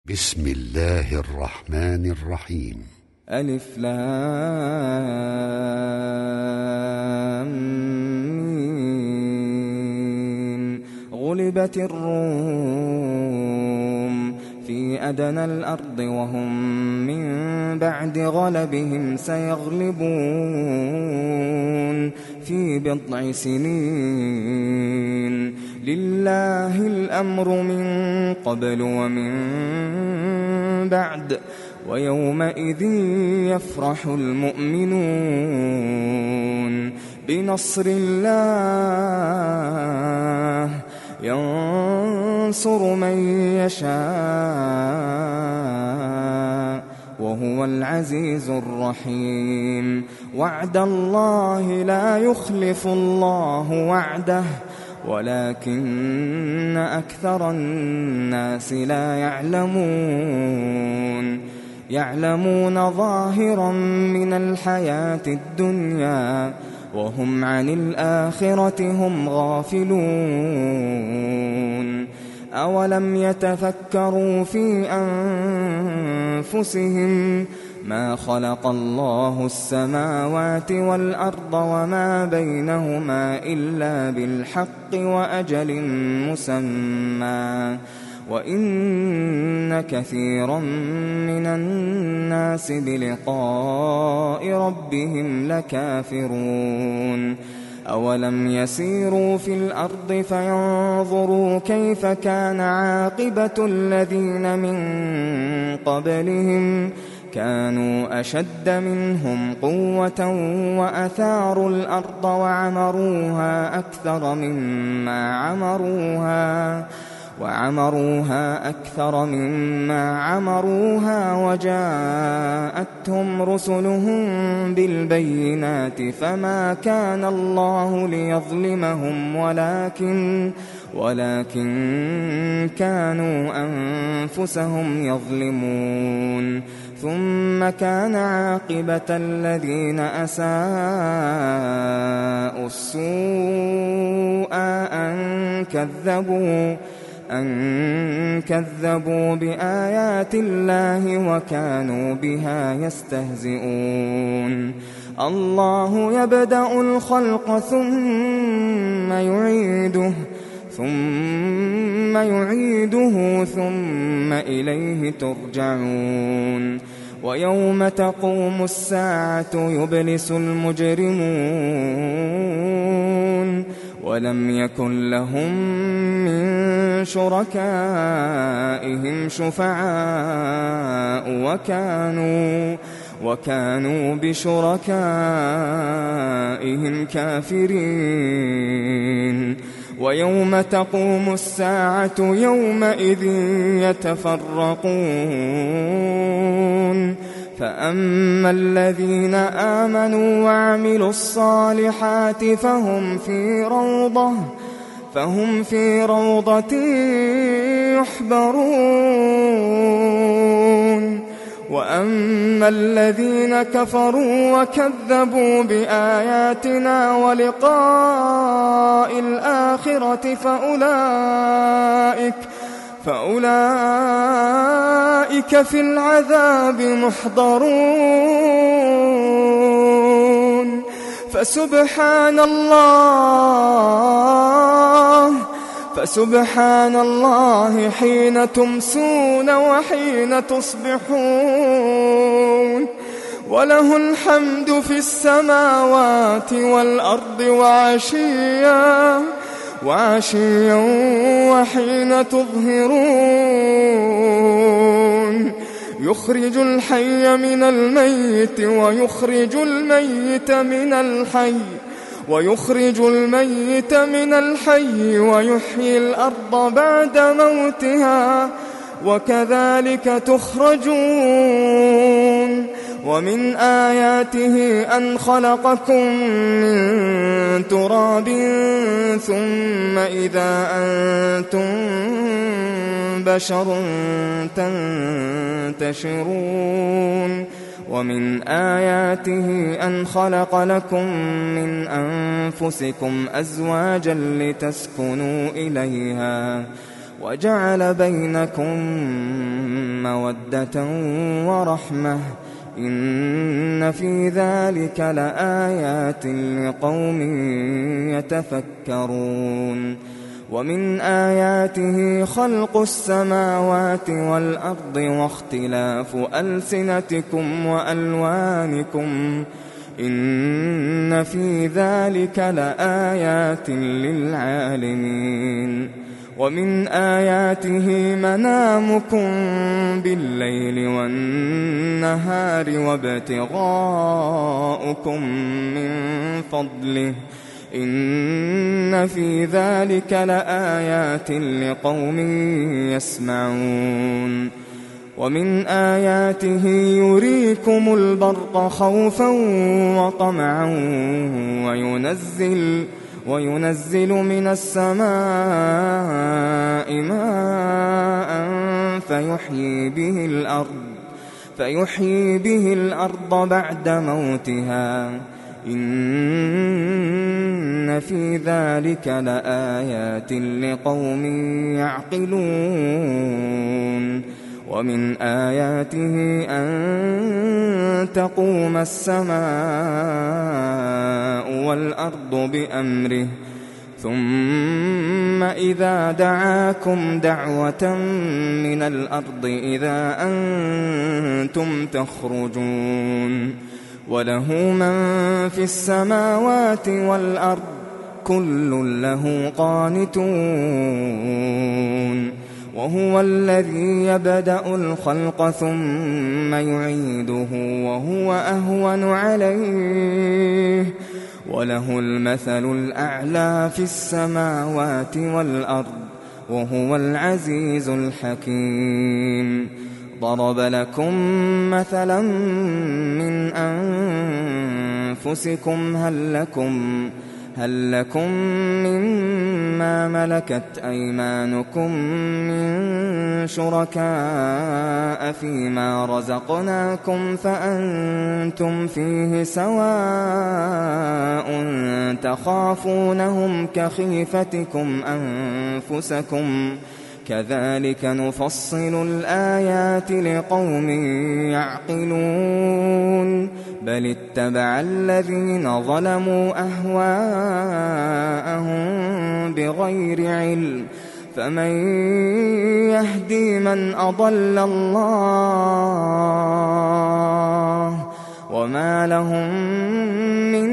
بسم الله الرحمن الرحيم. ألف لام ميم. غلبت الروم في أدنى الأرض وهم من بعد غلبهم سيغلبون في بضع سنين. لله الأمر من قبل ومن بعد ويومئذ يفرح المؤمنون بنصر الله ينصر من يشاء وهو العزيز الرحيم. وعد الله لا يخلف الله وعده ولكن أكثر الناس لا يعلمون ظاهرا من الحياة الدنيا وهم عن الآخرة هم غافلون. أولم يتفكروا في أنفسهم ما خلق الله السماوات والأرض وما بينهما إلا بالحق وأجل مسمى وإن كثيرا من الناس بلقاء ربهم لكافرون. أولم يسيروا في الأرض فينظروا كيف كان عاقبة الذين من قبلهم كانوا أشد منهم قوة وأثاروا الأرض وعمروها أكثر مما عمروها وجاءتهم رسلهم بالبينات فما كان الله ليظلمهم ولكن كانوا أنفسهم يظلمون. ثم كان عاقبة الذين أساءوا السوء أن كذبوا بآيات الله وكانوا بها يستهزئون. الله يبدأ الخلق ثم يعيده ثم إليه ترجعون. ويوم تقوم الساعة يبلس المجرمون ولم يكن لهم من شركائهم شفعاء وكانوا بشركائهم كافرين. ويوم تقوم الساعة يومئذ يتفرقون فأما الذين آمنوا وعملوا الصالحات فهم في روضة يحبرون. وأما الذين كفروا وكذبوا بآياتنا ولقاء الآخرة فأولئك في العذاب محضرون. فسبحان الله حين تمسون وحين تصبحون وله الحمد في السماوات والأرض وعشيا وحين تظهرون. يخرج الحي من الميت ويخرج الميت من الحي ويحيي الأرض بعد موتها وكذلك تخرجون. ومن آياته أن خلقكم من تراب ثم إذا أنتم بشر تنتشرون. ومن آياته أن خلق لكم من أنفسكم أزواجا لتسكنوا إليها وجعل بينكم مَوَدَّةً وَرَحْمَةً إِنَّ في ذَلِكَ لَآيَاتٍ لِقَوْمٍ يَتَفَكَّرُونَ وَمِنْ آيَاتِهِ خَلْقُ السَّمَاوَاتِ وَالْأَرْضِ وَاخْتِلَافُ أَلْسِنَتِكُمْ وَأَلْوَانِكُمْ إِنَّ في ذَلِكَ لَآيَاتٍ لِلْعَالِمِينَ وَمِنْ آيَاتِهِ مَنَامُكُمْ بِاللَّيْلِ وَالنَّهَارِ وابتغاؤكم مِّن فَضْلِهِ إِنَّ في ذَلِكَ لَآيَاتٍ لِقَوْمٍ يَسْمَعُونَ وَمِنْ آيَاتِهِ يُرِيكُمُ الْبَرْقَ خَوْفًا وَطَمَعًا وَيُنَزِّلُ مِنَ السَّمَاءِ مَاءً فَيُحْيِي بِهِ الْأَرْضَ بَعْدَ مَوْتِهَا إِنَّ في ذَلِكَ لَآيَاتٍ لِقَوْمٍ يَعْقِلُونَ وَمِنْ آيَاتِهِ أَن تَقُومَ السَّمَاءُ وَالْأَرْضُ بِأَمْرِهِ ثُمَّ إِذَا دَعَاكُمْ دَعْوَةً مِّنَ الْأَرْضِ إِذَا أَنتُمْ تَخْرُجُونَ وَلَهُ مَن فِي السَّمَاوَاتِ وَالْأَرْضِ كُلٌّ لَّهُ قَانِتُونَ وَهُوَ الَّذِي يَبْدَأُ الْخَلْقَ ثُمَّ يُعِيدُهُ وَهُوَ أَهْوَنُ عَلَيْهِ وَلَهُ الْمَثَلُ الْأَعْلَى فِي السَّمَاوَاتِ وَالْأَرْضِ وَهُوَ الْعَزِيزُ الْحَكِيمُ ضَرَبَ لَكُم مَّثَلًا مِّنْ أَنفُسِكُمْ هَل لَّكُم مِّمَّا مَلَكَتْ أَيْمَانُكُم مِّن شُرَكَاءَ فِيمَا رَزَقْنَاكُمْ فَأَنتُمْ فِيهِ سَوَاءٌ تَخَافُونَهُمْ كَخِيفَتِكُمْ أَنفُسَكُمْ كَذَلِكَ نُفَصِّلُ الْآيَاتِ لِقَوْمٍ يَعْقِلُونَ بَلِ اتَّبَعَ الَّذِينَ ظَلَمُوا أَهْوَاءَهُم بِغَيْرِ عِلْمٍ فَمَن يَهْدِي مَنْ أَضَلَّ اللَّهُ وَمَا لَهُم مِّن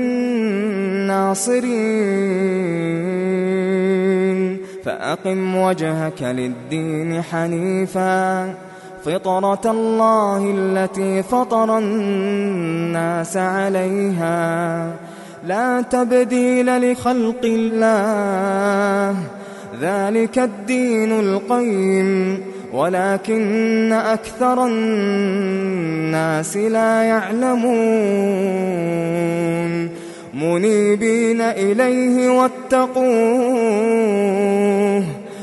نَّاصِرِينَ فَأَقِمْ وَجْهَكَ لِلدِّينِ حَنِيفًا فِطْرَةَ اللَّهِ الَّتِي فَطَرَ النَّاسَ عَلَيْهَا لَا تَبْدِيلَ لِخَلْقِ اللَّهِ ذَلِكَ الدِّينُ الْقَيِّمُ وَلَكِنَّ أَكْثَرَ النَّاسِ لَا يَعْلَمُونَ مُنِيبِينَ إِلَيْهِ وَاتَّقُوهُ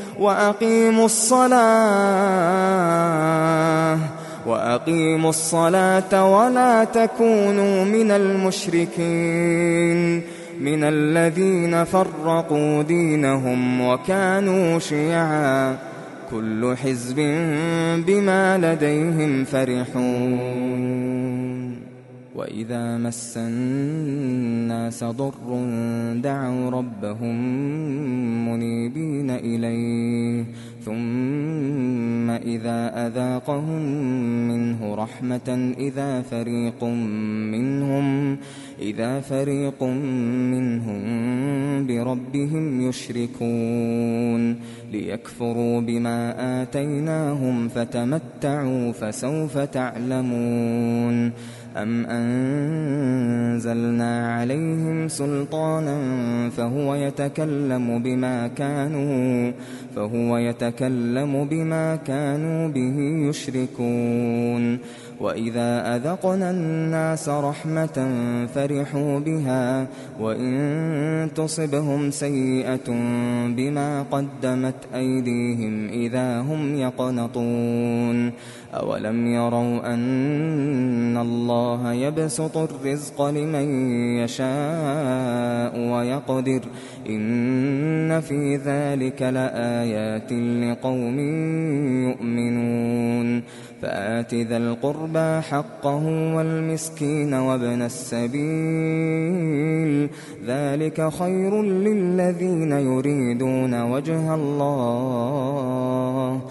وَأَقِيمُوا الصَّلَاةَ وَلَا تَكُونُوا مِنَ الْمُشْرِكِينَ مِنَ الَّذِينَ فَرَّقُوا دِينَهُمْ وَكَانُوا شِيَعًا كُلُّ حِزْبٍ بِمَا لَدَيْهِمْ فَرِحُونَ وَإِذَا مَسَّ النَّاسَ ضُرٌّ دَعَوْا رَبَّهُم مُّنِيبِينَ إِلَيْهِ ثُمَّ إِذَا أَذَاقَهُم مِّنْهُ رَحْمَةً إِذَا فَرِيقٌ مِّنْهُم بِرَبِّهِمْ يُشْرِكُونَ لِيَكْفُرُوا بِمَا آتَيْنَاهُمْ فَتَمَتَّعُوا فَسَوْفَ تَعْلَمُونَ أَمْ أَنزَلْنَا عَلَيْهِمْ سُلْطَانًا فَهُوَ يَتَكَلَّمُ بِمَا كَانُوا بِهِ يُشْرِكُونَ وَإِذَا أَذَقْنَا النَّاسَ رَحْمَةً فَرِحُوا بِهَا وَإِن تُصِبْهُمْ سَيِّئَةٌ بِمَا قَدَّمَتْ أَيْدِيهِمْ إِذَا هُمْ يَقْنَطُونَ أَوَلَمْ يَرَوْا أَنَّ اللَّهَ يَبْسُطُ الرِّزْقَ لِمَن يَشَاءُ وَيَقْدِرُ إِنَّ فِي ذَلِكَ لَآيَاتٍ لِقَوْمٍ يُؤْمِنُونَ فآت ذا القربى حقه والمسكين وابن السبيل ذلك خير للذين يريدون وجه الله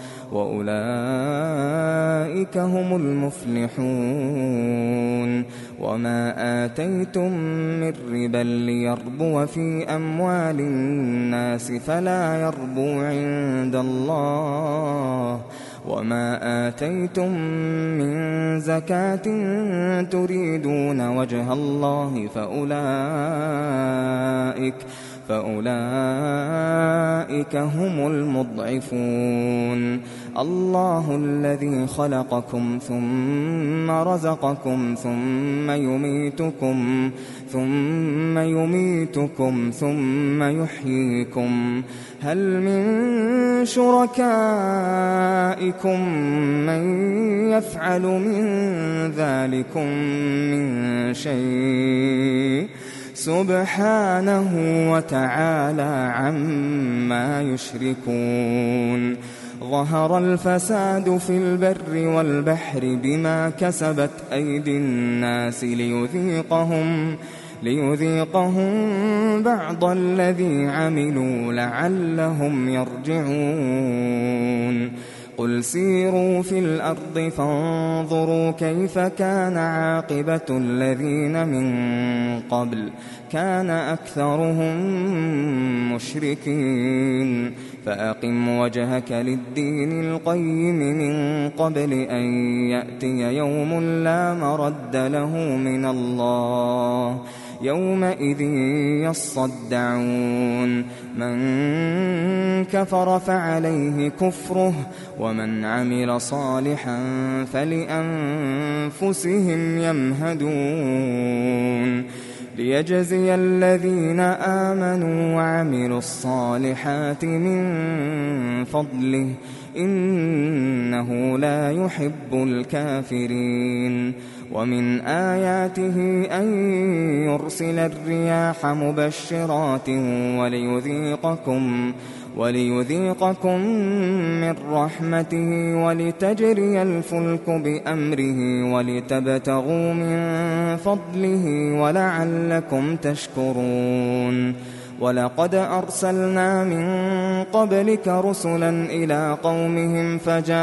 وأولئك هم المفلحون وما آتيتم من ربا ليربو في أموال الناس فلا يربو عند الله وما آتيتم من زكاة تريدون وجه الله فأولئك هم المضعفون الله الذي خلقكم ثم رزقكم ثم يميتكم ثم يحييكم هل من شركائكم من يفعل من ذلكم من شيء سبحانه وتعالى عما يشركون ظهر الفساد في البر والبحر بما كسبت أيدي الناس ليذيقهم بعض الذي عملوا لعلهم يرجعون قل سيروا في الأرض فانظروا كيف كان عاقبة الذين من قبل كان أكثرهم مشركين فأقم وجهك للدين القيم من قبل أن يأتي يوم لا مرد له من الله يومئذ يصدعون من كفر فعليه كفره ومن عمل صالحا فلأنفسهم يمهدون ليجزي الذين آمنوا وعملوا الصالحات من فضله إنه لا يحب الكافرين ومن آياته أن يرسل الرياح مبشرات وليذيقكم من رحمته ولتجري الفلك بأمره ولتبتغوا من فضله ولعلكم تشكرون ولقد أرسلنا من قبلك رسلا إلى قومهم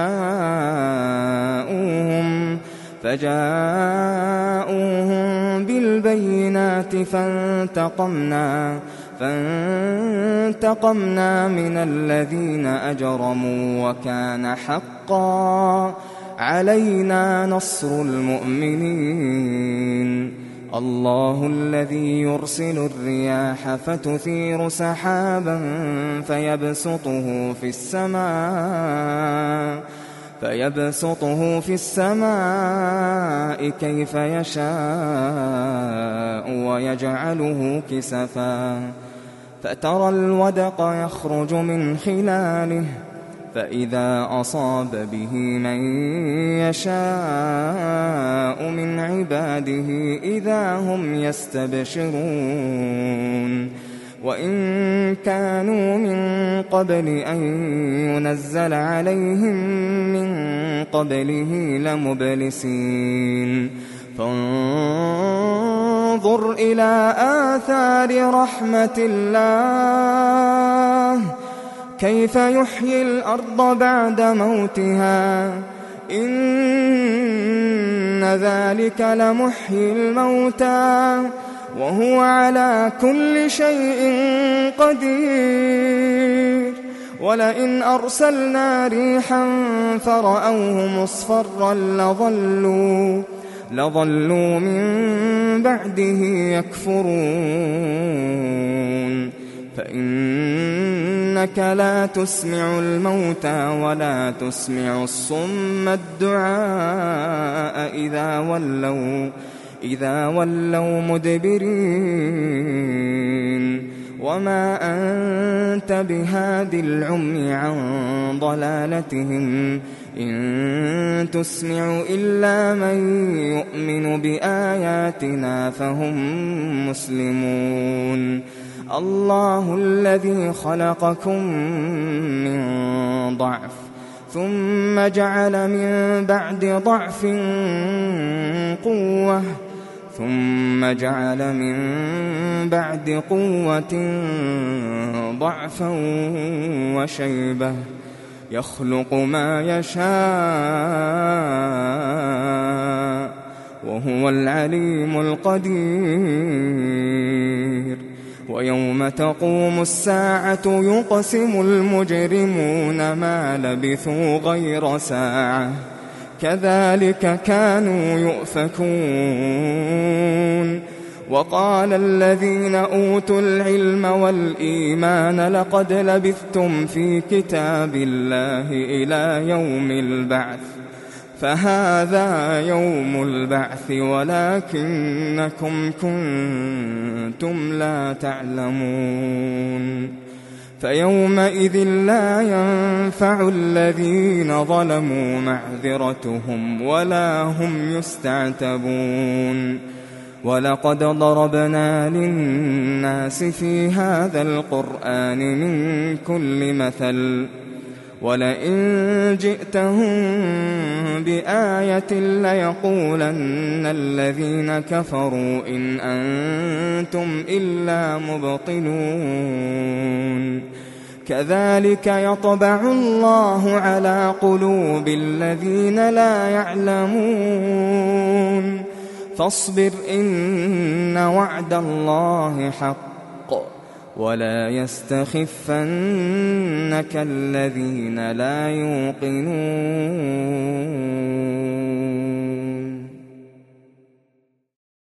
فجاءوهم بالبينات فانتقمنا من الذين أجرموا وكان حقا علينا نصر المؤمنين الله الذي يرسل الرياح فتثير سحابا فيبسطه في السماء كيف يشاء ويجعله كسفا فترى الودق يخرج من خلاله فإذا أصاب به من يشاء من عباده إذا هم يستبشرون وإن كانوا من قبل أن ينزل عليهم من قبله لمبلسين فانظر إلى آثار رحمة الله كيف يحيي الأرض بعد موتها إن ذلك لمحيي الموتى وهو على كل شيء قدير ولئن أرسلنا ريحا فرأوه مصفرا لظلوا من بعده يكفرون فإنك لا تسمع الموتى ولا تسمع الصم الدعاء إذا ولوا مدبرين وما أنت بهاد العمي عن ضلالتهم إن تسمع إلا من يؤمن بآياتنا فهم مسلمون الله الذي خلقكم من ضعف ثم جعل من بعد ضعف قوة ثم جعل من بعد قوة ضعفا وشيبة يخلق ما يشاء وهو العليم القدير ويوم تقوم الساعة يقسم المجرمون ما لبثوا غير ساعة كذلك كانوا يؤفكون وقال الذين أوتوا العلم والإيمان لقد لبثتم في كتاب الله إلى يوم البعث فهذا يوم البعث ولكنكم كنتم لا تعلمون فيومئذ لا ينفع الذين ظلموا معذرتهم ولا هم يستعتبون ولقد ضربنا للناس في هذا القرآن من كل مثل ولئن جئتهم بآية ليقولن الذين كفروا إن أنتم إلا مبطلون كذلك يطبع الله على قلوب الذين لا يعلمون فاصبر إن وعد الله حق ولا يستخفنك الذين لا يوقنون